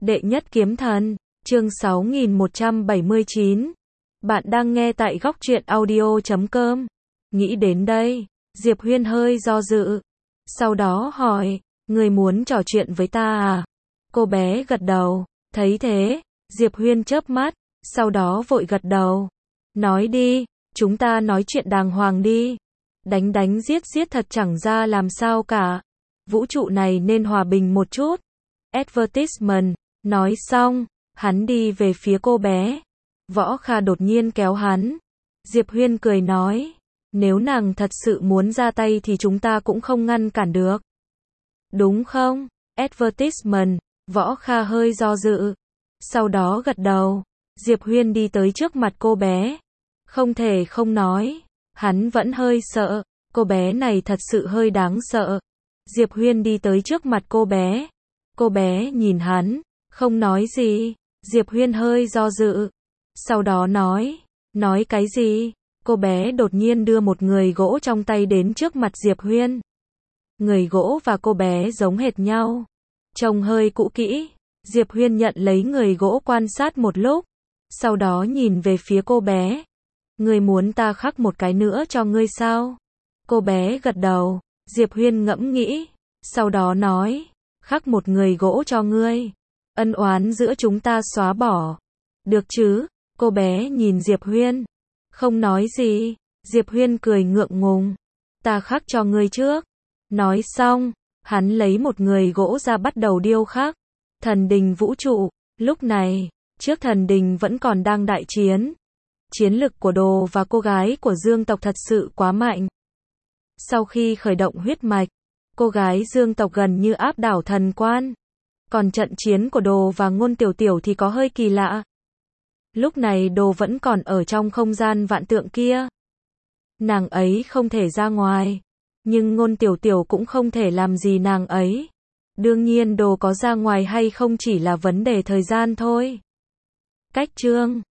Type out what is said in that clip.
Đệ nhất kiếm thần, chương 6179. Bạn đang nghe tại góc truyện audio.com. Nghĩ đến đây, Diệp Huyên hơi do dự. Sau đó hỏi, người muốn trò chuyện với ta à? Cô bé gật đầu, thấy thế, Diệp Huyên chớp mắt, sau đó vội gật đầu. Nói đi, chúng ta nói chuyện đàng hoàng đi. Đánh đánh giết giết thật chẳng ra làm sao cả. Vũ trụ này nên hòa bình một chút. Advertisement. Nói xong, hắn đi về phía cô bé. Võ Kha đột nhiên kéo hắn. Diệp Huyên cười nói, nếu nàng thật sự muốn ra tay thì chúng ta cũng không ngăn cản được. Đúng không? Advertisement. Võ Kha hơi do dự. Sau đó gật đầu. Diệp Huyên đi tới trước mặt cô bé. Không thể không nói, hắn vẫn hơi sợ. Cô bé này thật sự hơi đáng sợ. Diệp Huyên đi tới trước mặt cô bé. Cô bé nhìn hắn, không nói gì. Diệp Huyên hơi do dự. Sau đó nói cái gì? Cô bé đột nhiên đưa một người gỗ trong tay đến trước mặt Diệp Huyên. Người gỗ và cô bé giống hệt nhau. Trông hơi cũ kỹ. Diệp Huyên nhận lấy người gỗ quan sát một lúc. Sau đó nhìn về phía cô bé. Người muốn ta khắc một cái nữa cho ngươi sao? Cô bé gật đầu. Diệp Huyên ngẫm nghĩ. Sau đó nói, khắc một người gỗ cho ngươi. Ân oán giữa chúng ta xóa bỏ. Được chứ? Cô bé nhìn Diệp Huyên. Không nói gì. Diệp Huyên cười ngượng ngùng. Ta khắc cho ngươi trước. Nói xong, hắn lấy một người gỗ ra bắt đầu điêu khắc. Thần đình vũ trụ. Lúc này, trước thần đình vẫn còn đang đại chiến. Chiến lực của Đồ và cô gái của Dương tộc thật sự quá mạnh. Sau khi khởi động huyết mạch, cô gái Dương tộc gần như áp đảo thần quan. Còn trận chiến của Đồ và Ngôn Tiểu Tiểu thì có hơi kỳ lạ. Lúc này Đồ vẫn còn ở trong không gian vạn tượng kia. Nàng ấy không thể ra ngoài. Nhưng Ngôn Tiểu Tiểu cũng không thể làm gì nàng ấy. Đương nhiên Đồ có ra ngoài hay không chỉ là vấn đề thời gian thôi. Cách chương